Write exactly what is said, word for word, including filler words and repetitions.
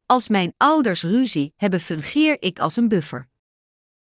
Als mijn ouders ruzie hebben, fungeer ik als een buffer.